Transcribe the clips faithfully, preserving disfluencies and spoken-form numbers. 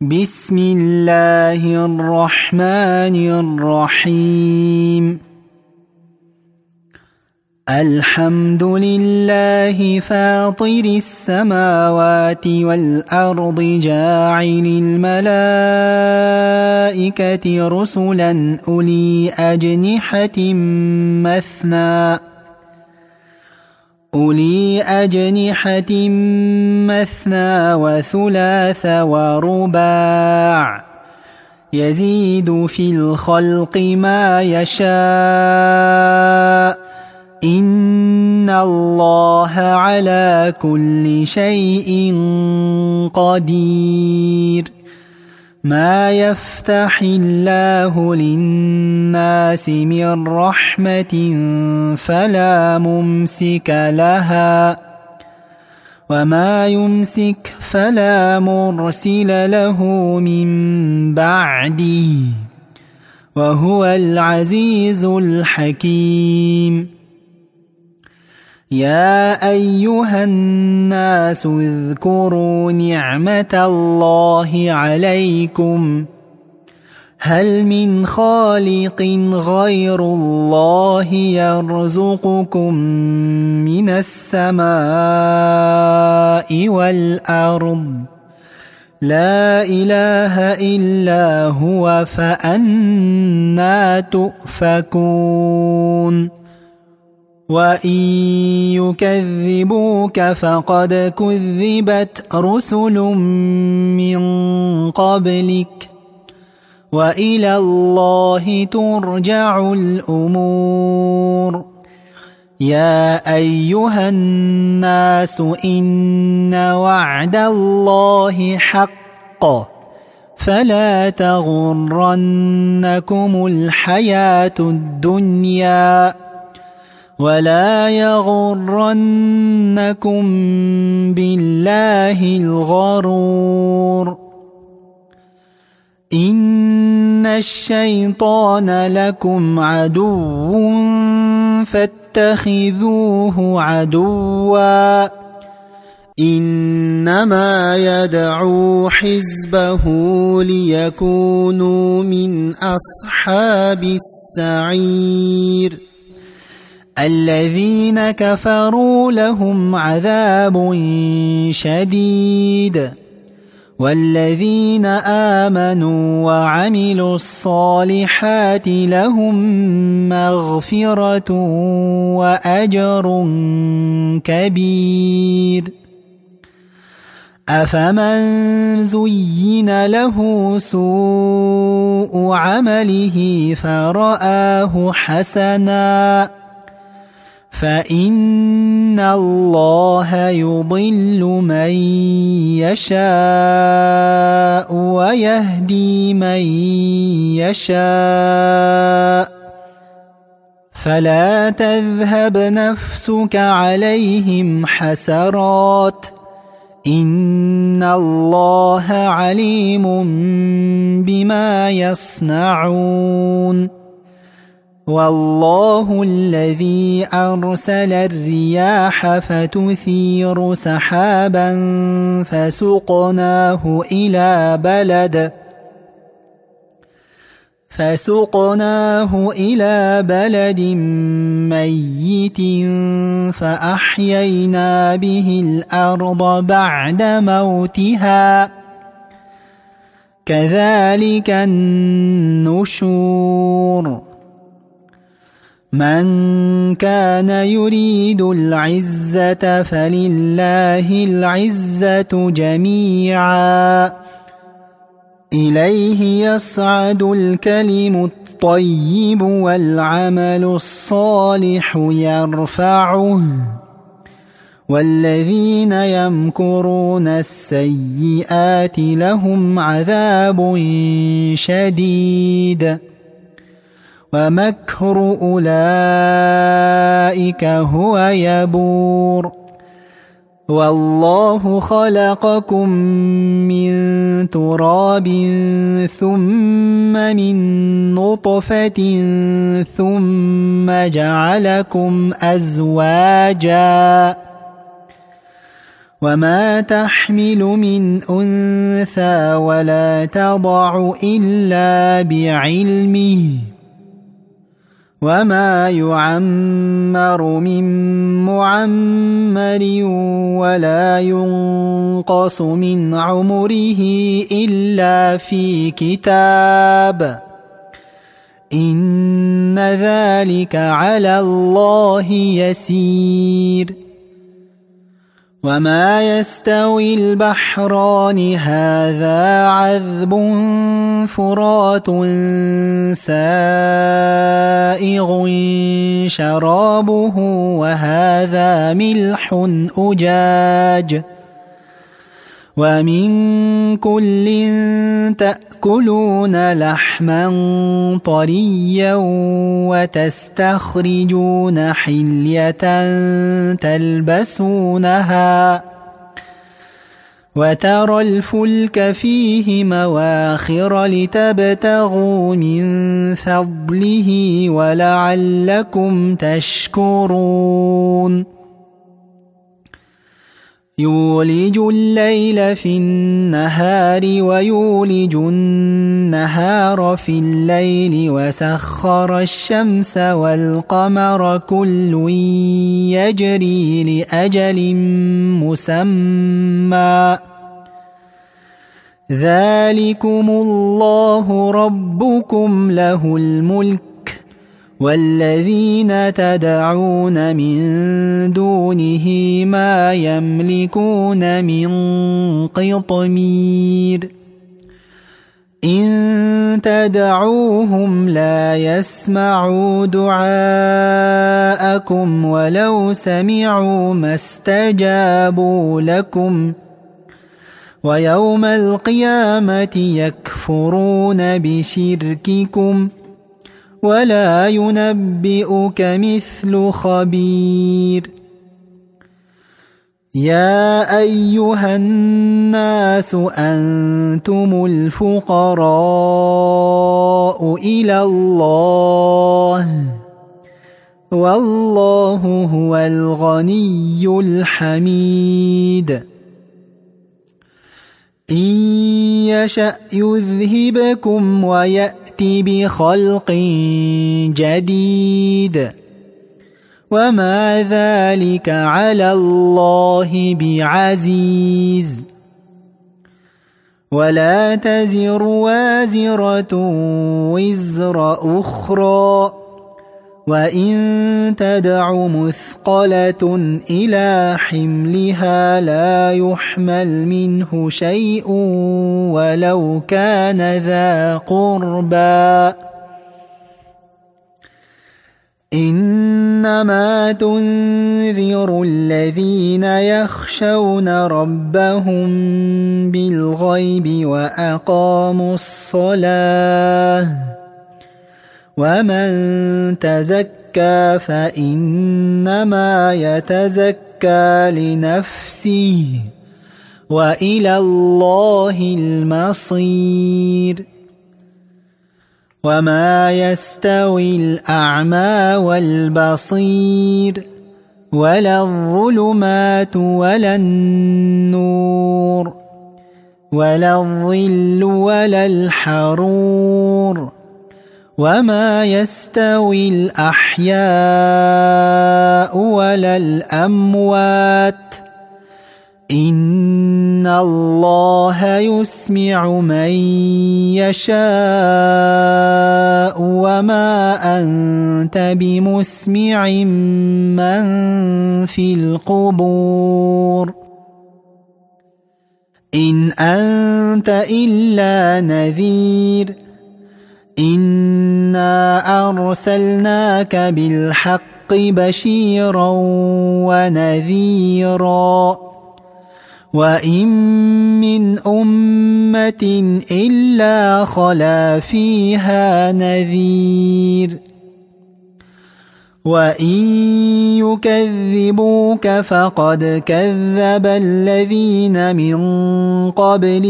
بسم الله الرحمن الرحيم. الحمد لله فاطر السماوات والأرض جاعل الملائكة رسلا أولي أجنحة مثنى أولي أجنحة مثنى وثلاث ورباع يزيد في الخلق ما يشاء إن الله على كل شيء قدير. ما يفتح الله للناس من رحمة فلا ممسك لها وما يمسك فلا مرسل له من بعده وهو العزيز الحكيم. يا أيها الناس اذكروا نعمة الله عليكم هل من خالق غير الله يرزقكم من السماء والأرض لا إله إلا هو فأنى تؤفكون. وإن يكذبوك فقد كذبت رسل من قبلك وإلى الله ترجع الأمور. يا أيها الناس إن وعد الله حق فلا تغرنكم الحياة الدنيا ولا يغرنكم بالله الغرور. إن الشيطان لكم عدو فاتخذوه عدوا إنما يدعو حزبه ليكونوا من أصحاب السعير. الذين كفروا لهم عذاب شديد والذين آمنوا وعملوا الصالحات لهم مغفرة وأجر كبير. أفمن زين له سوء عمله فرآه حسنا فإن الله يضل من يشاء ويهدي من يشاء فلا تذهب نفسك عليهم حسرات إن الله عليم بما يصنعون. والله الذي أرسل الرياح فتثير سحابا فسقناه إلى بلد فسقناه إلى بلد ميت فأحيينا به الأرض بعد موتها كذلك النشور. من كان يريد العزة فلله العزة جميعا إليه يصعد الكلم الطيب والعمل الصالح يرفعه والذين يمكرون السيئات لهم عذاب شديد ومكر أولئك هو يبور. والله خلقكم من تراب ثم من نطفة ثم جعلكم أزواجا وما تحمل من أنثى ولا تضع إلا بعلمه وما يعمر من معمر ولا ينقص من عمره إلا في كتاب إن ذلك على الله يسير وما يستوي البحران هذا عذب فرات سائغ شرابه وهذا ملح أجاج ومن كل تأكلون لحما طريا وتستخرجون حلية تلبسونها وترى الفلك فيه مواخر لتبتغوا من فضله ولعلكم تشكرون يولج الليل في النهار ويولج النهار في الليل وسخر الشمس والقمر كل يجري لأجل مسمى ذلكم الله ربكم له الملك والذين تدعون من دونه ما يملكون من قطمير إن تدعوهم لا يسمعوا دعاءكم ولو سمعوا ما استجابوا لكم ويوم القيامة يكفرون بشرككم ولا ينبئك مثل خبير يا أيها الناس أنتم الفقراء إلى الله والله هو الغني الحميد إن يشأ يذهبكم ويأتي بخلق جديد وما ذلك على الله بعزيز ولا تزر وازرة وزر أخرى وإن تدع مثقلة إلى حملها لا يحمل منه شيء ولو كان ذا قربى إنما تنذر الذين يخشون ربهم بالغيب وأقاموا الصلاة ومن تزكى فإنما يتزكى لنفسه وإلى الله المصير وما يستوي الأعمى والبصير ولا الظلمات ولا النور ولا الظل ولا الحرور وما يستوي الأحياء ولا الأموات إن الله يسمع من يشاء وما أنت بمسمع من في القبور إن أنت إلا نذير إنا أرسلناك بالحق بشيرا ونذيرا وإن من أمة إلا خلا فيها نذير وإن يكذبوك فقد كذب الذين من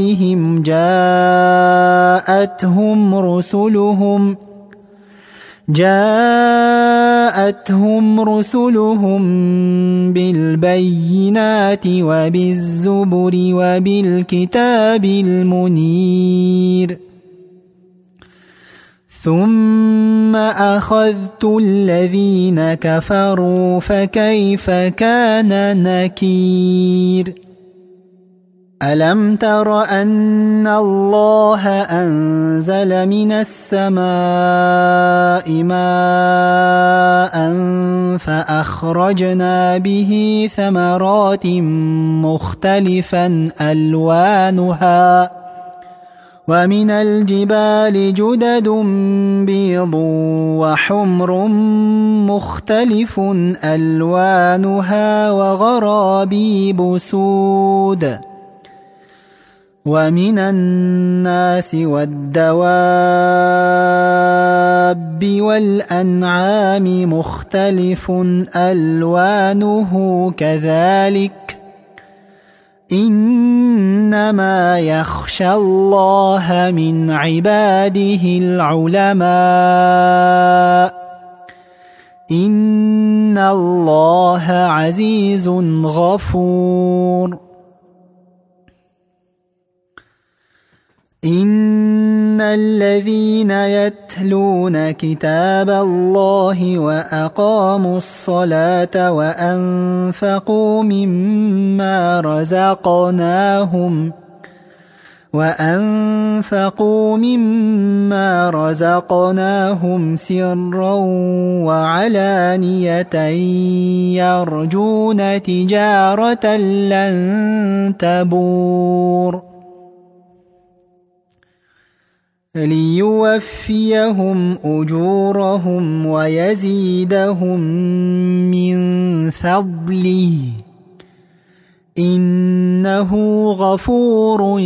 قبلهم جاءتهم رسلهم جاءتهم رسلهم بالبينات وبالزبر وبالكتاب المنير ثم أخذت الذين كفروا فكيف كان نكير ألم تر أن الله أنزل من السماء ماء فأخرجنا به ثمرات مختلفا ألوانها ومن الجبال جدد بيض وحمر مختلف ألوانها وغرابيب سود ومن الناس والدواب والأنعام مختلف ألوانه كذلك إنما يخشى الله من عباده العلماء إن الله عزيز غفور إن الذين يتلون كتاب الله وأقاموا الصلاة وأنفقوا مما رزقناهم وأنفقوا مما رزقناهم سرا وعلانية يرجون تجارة لن تبور ليوفيهم أجورهم ويزيدهم من فضله إنه غفور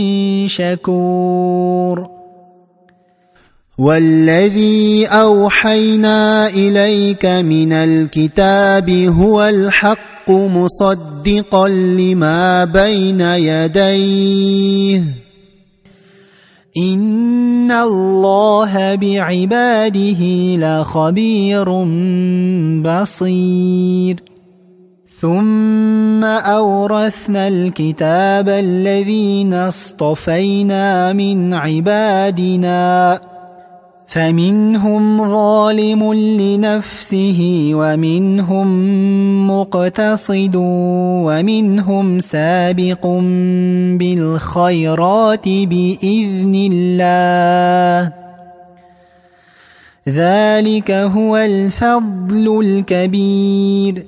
شكور والذي أوحينا إليك من الكتاب هو الحق مصدقا لما بين يديه إن الله بعباده لخبير بصير ثم أورثنا الكتاب الذين اصطفينا من عبادنا فمنهم ظالم لنفسه ومنهم مقتصد ومنهم سابق بالخيرات بإذن الله ذلك هو الفضل الكبير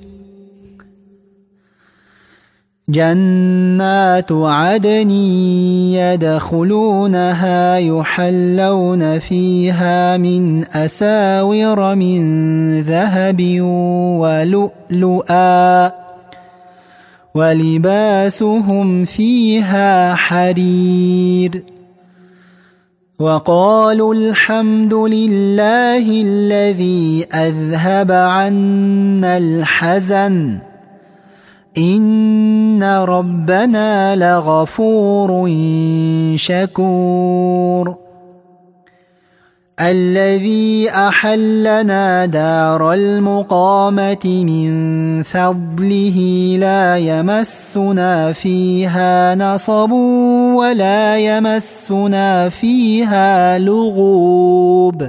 جنات عدن يدخلونها يحلون فيها من أساور من ذهب ولؤلؤا ولباسهم فيها حرير وقالوا الحمد لله الذي أذهب عنا الحزن إن ربنا لغفور شكور الذي أحلنا دار المقامة من فضله لا يمسنا فيها نصب ولا يمسنا فيها لغوب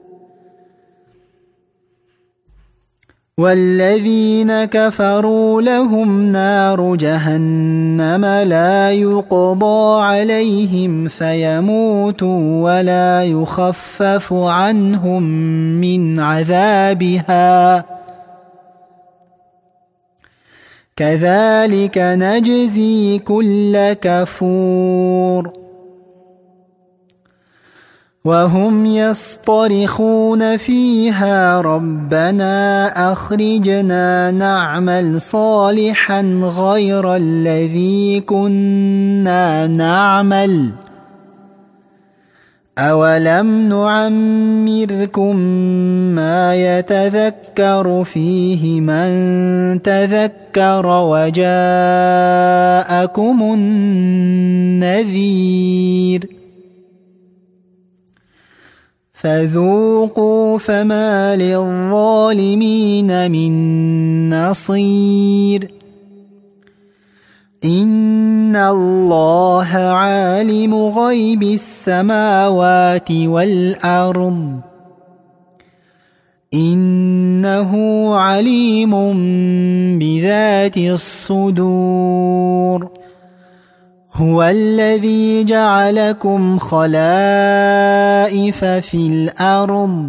والذين كفروا لهم نار جهنم لا يقضى عليهم فيموتوا ولا يخفف عنهم من عذابها كذلك نجزي كل كفور وهم يصطرخون فيها ربنا أخرجنا نعمل صالحا غير الذي كنا نعمل أولم نعمركم ما يتذكر فيه من تذكر وجاءكم النذير فذوقوا فما للظالمين من نصير إن الله عالم غيب السماوات والأرض إنه عليم بذات الصدور هو الذي جعلكم خلائف في الأرض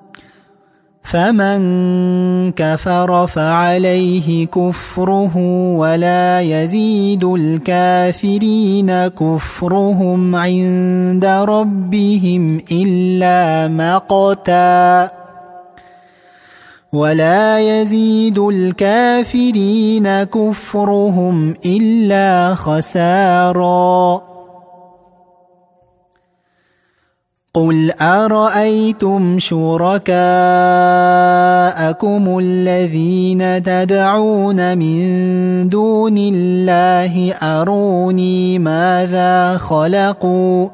فمن كفر فعليه كفره ولا يزيد الكافرين كفرهم عند ربهم إلا مقتا ولا يزيد الكافرين كفرهم إلا خسارا قل أرأيتم شركاءكم الذين تدعون من دون الله أروني ماذا خلقوا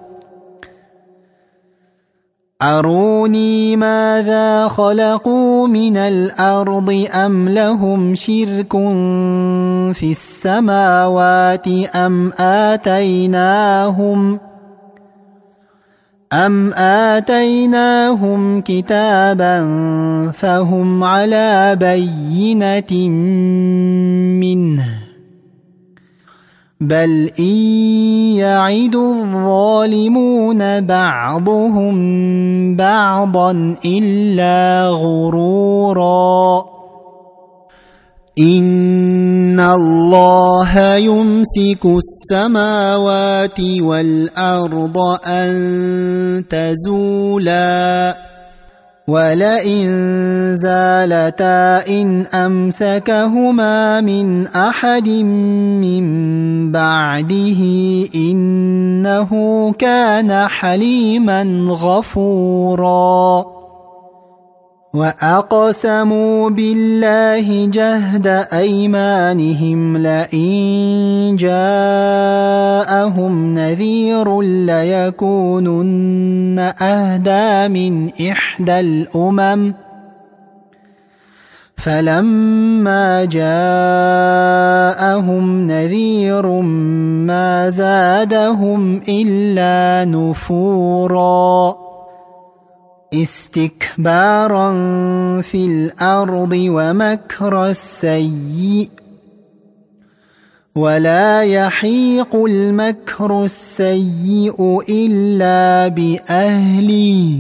أروني ماذا خلقوا من الأرض أم لهم شرك في السماوات أم آتيناهم أم آتيناهم كتابا فهم على بينة منه بل إن يعد الظالمون بعضهم بعضا إلا غرورا إن الله يمسك السماوات والأرض أن تزولا ولئن زالتا إن أمسكهما من أحد من بعده إنه كان حليما غفورا وأقسموا بالله جهد أيمانهم لئن جاءهم نذير ليكونن أهدى من إحدى الأمم فلما جاءهم نذير ما زادهم إلا نفورا استكبارا في الأرض ومكر السيء ولا يحيق المكر السيء إلا بأهله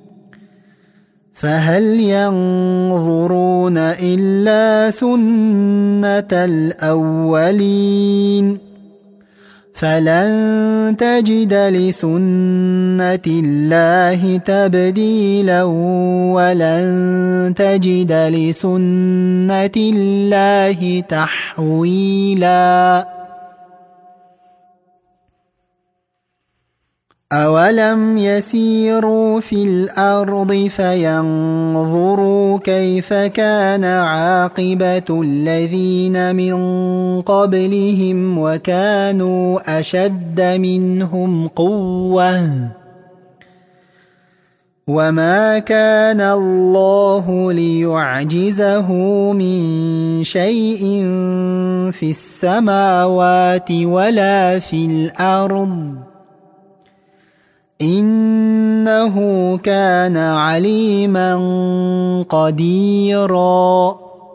فهل ينظرون إلا سنة الأولين فلن تجد لسنة الله تبديلا ولن تجد لسنة الله تحويلا أولم يسيروا في الأرض فينظروا كيف كان عاقبة الذين من قبلهم وكانوا أشد منهم قوة وما كان الله ليعجزه من شيء في السماوات ولا في الأرض إنه كان عليما قديرا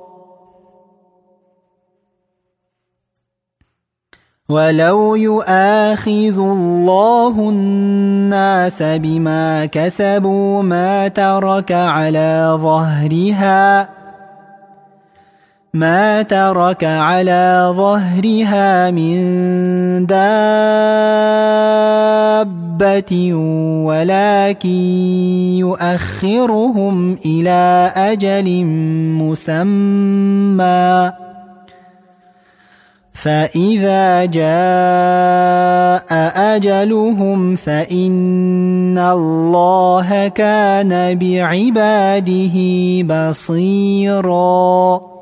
ولو يؤاخذ الله الناس بما كسبوا ما ترك على ظهرها ما ترك على ظهرها من دابة ولكن يؤخرهم إلى أجل مسمى فإذا جاء أجلهم فإن الله كان بعباده بصيراً